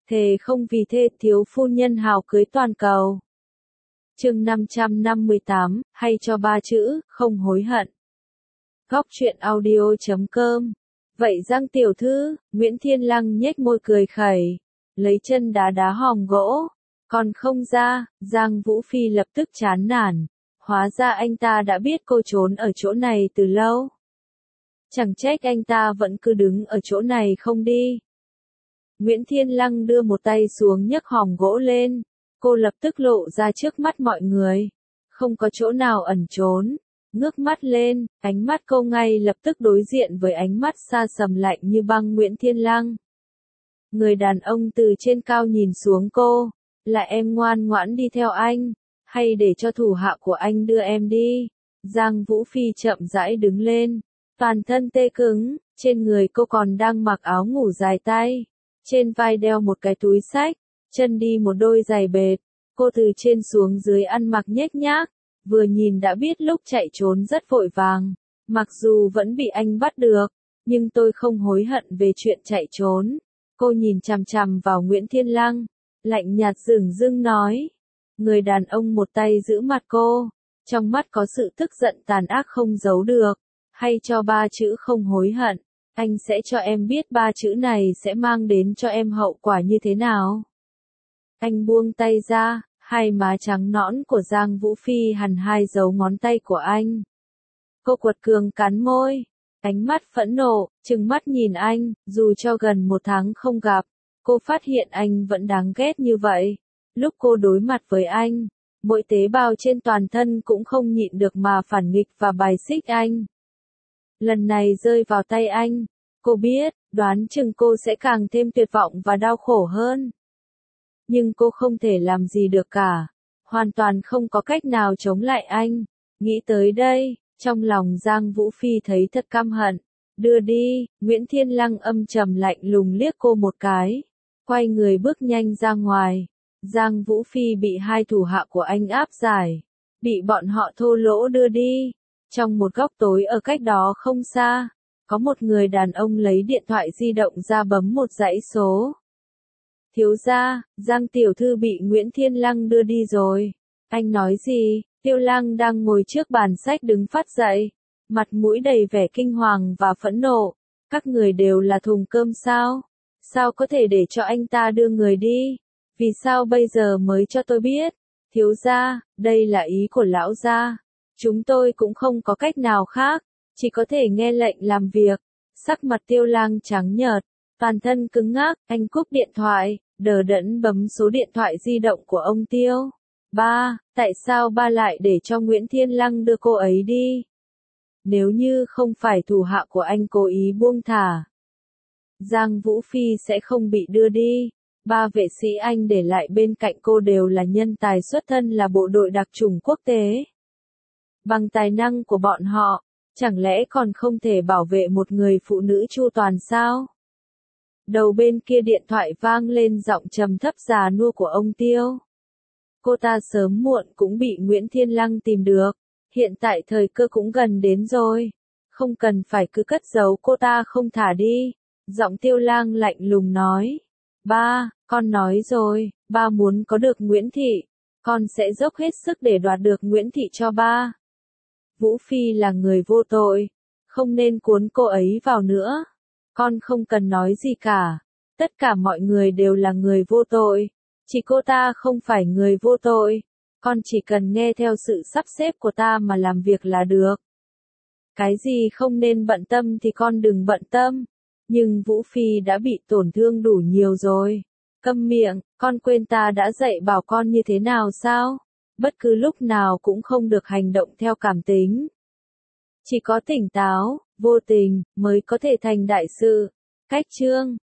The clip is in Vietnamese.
thề không vì thê thiếu phu nhân hào cưới toàn cầu. Chương 558, hay cho 3 chữ, không hối hận. Góc truyện audio.com. Vậy Giang tiểu thư, Nguyễn Thiên Lăng nhếch môi cười khẩy, lấy chân đá đá hòm gỗ. Còn không ra, Giang Vũ Phi lập tức chán nản. Hóa ra anh ta đã biết cô trốn ở chỗ này từ lâu. Chẳng trách anh ta vẫn cứ đứng ở chỗ này không đi. Nguyễn Thiên Lăng đưa một tay xuống nhấc hòm gỗ lên. Cô lập tức lộ ra trước mắt mọi người. Không có chỗ nào ẩn trốn. Ngước mắt lên, ánh mắt cô ngay lập tức đối diện với ánh mắt xa sầm lạnh như băng Nguyễn Thiên Lăng. Người đàn ông từ trên cao nhìn xuống cô. Là em ngoan ngoãn đi theo anh, hay để cho thủ hạ của anh đưa em đi? Giang Vũ Phi chậm rãi đứng lên, toàn thân tê cứng, trên người cô còn đang mặc áo ngủ dài tay, trên vai đeo một cái túi xách, chân đi một đôi giày bệt. Cô từ trên xuống dưới ăn mặc nhếch nhác, vừa nhìn đã biết lúc chạy trốn rất vội vàng. Mặc dù vẫn bị anh bắt được, nhưng tôi không hối hận về chuyện chạy trốn. Cô nhìn chằm chằm vào Nguyễn Thiên Lăng, lạnh nhạt dửng dưng nói. Người đàn ông một tay giữ mặt cô, trong mắt có sự tức giận tàn ác không giấu được. Hay cho 3 chữ không hối hận, anh sẽ cho em biết 3 chữ này sẽ mang đến cho em hậu quả như thế nào. Anh buông tay ra, hai má trắng nõn của Giang Vũ Phi hằn 2 dấu ngón tay của anh. Cô quật cường cắn môi, ánh mắt phẫn nộ, trừng mắt nhìn anh, dù cho gần 1 tháng không gặp. Cô phát hiện anh vẫn đáng ghét như vậy. Lúc cô đối mặt với anh, mỗi tế bào trên toàn thân cũng không nhịn được mà phản nghịch và bài xích anh. Lần này rơi vào tay anh, cô biết, đoán chừng cô sẽ càng thêm tuyệt vọng và đau khổ hơn. Nhưng cô không thể làm gì được cả, hoàn toàn không có cách nào chống lại anh. Nghĩ tới đây, trong lòng Giang Vũ Phi thấy thật căm hận. Đưa đi, Nguyễn Thiên Lăng âm trầm lạnh lùng liếc cô một cái. Quay người bước nhanh ra ngoài. Giang Vũ Phi bị 2 thủ hạ của anh áp giải. Bị bọn họ thô lỗ đưa đi. Trong một góc tối ở cách đó không xa, có một người đàn ông lấy điện thoại di động ra bấm một dãy số. Thiếu gia, Giang tiểu thư bị Nguyễn Thiên Lăng đưa đi rồi. Anh nói gì? Tiêu Lăng đang ngồi trước bàn sách đứng phát dậy. Mặt mũi đầy vẻ kinh hoàng và phẫn nộ. Các người đều là thùng cơm sao? Sao có thể để cho anh ta đưa người đi? Vì sao bây giờ mới cho tôi biết? Thiếu gia, đây là ý của lão gia. Chúng tôi cũng không có cách nào khác, chỉ có thể nghe lệnh làm việc. Sắc mặt Tiêu Lang trắng nhợt, toàn thân cứng ngắc, anh cúp điện thoại, đờ đẫn bấm số điện thoại di động của ông Tiêu. Ba, tại sao ba lại để cho Nguyễn Thiên Lăng đưa cô ấy đi? Nếu như không phải thủ hạ của anh cố ý buông thả, Giang Vũ Phi sẽ không bị đưa đi. 3 vệ sĩ anh để lại bên cạnh cô đều là nhân tài xuất thân là bộ đội đặc chủng quốc tế. Bằng tài năng của bọn họ, chẳng lẽ còn không thể bảo vệ một người phụ nữ chu toàn sao? Đầu bên kia điện thoại vang lên giọng trầm thấp già nua của ông Tiêu. Cô ta sớm muộn cũng bị Nguyễn Thiên Lăng tìm được. Hiện tại thời cơ cũng gần đến rồi. Không cần phải cứ cất giấu cô ta không thả đi. Giọng Tiêu Lang lạnh lùng nói. Ba, con nói rồi, ba muốn có được Nguyễn Thị. Con sẽ dốc hết sức để đoạt được Nguyễn Thị cho ba. Vũ Phi là người vô tội. Không nên cuốn cô ấy vào nữa. Con không cần nói gì cả. Tất cả mọi người đều là người vô tội. Chỉ cô ta không phải người vô tội. Con chỉ cần nghe theo sự sắp xếp của ta mà làm việc là được. Cái gì không nên bận tâm thì con đừng bận tâm. Nhưng Vũ Phi đã bị tổn thương đủ nhiều rồi. Câm miệng, con quên ta đã dạy bảo con như thế nào sao? Bất cứ lúc nào cũng không được hành động theo cảm tính. Chỉ có tỉnh táo, vô tình, mới có thể thành đại sự. Cách chương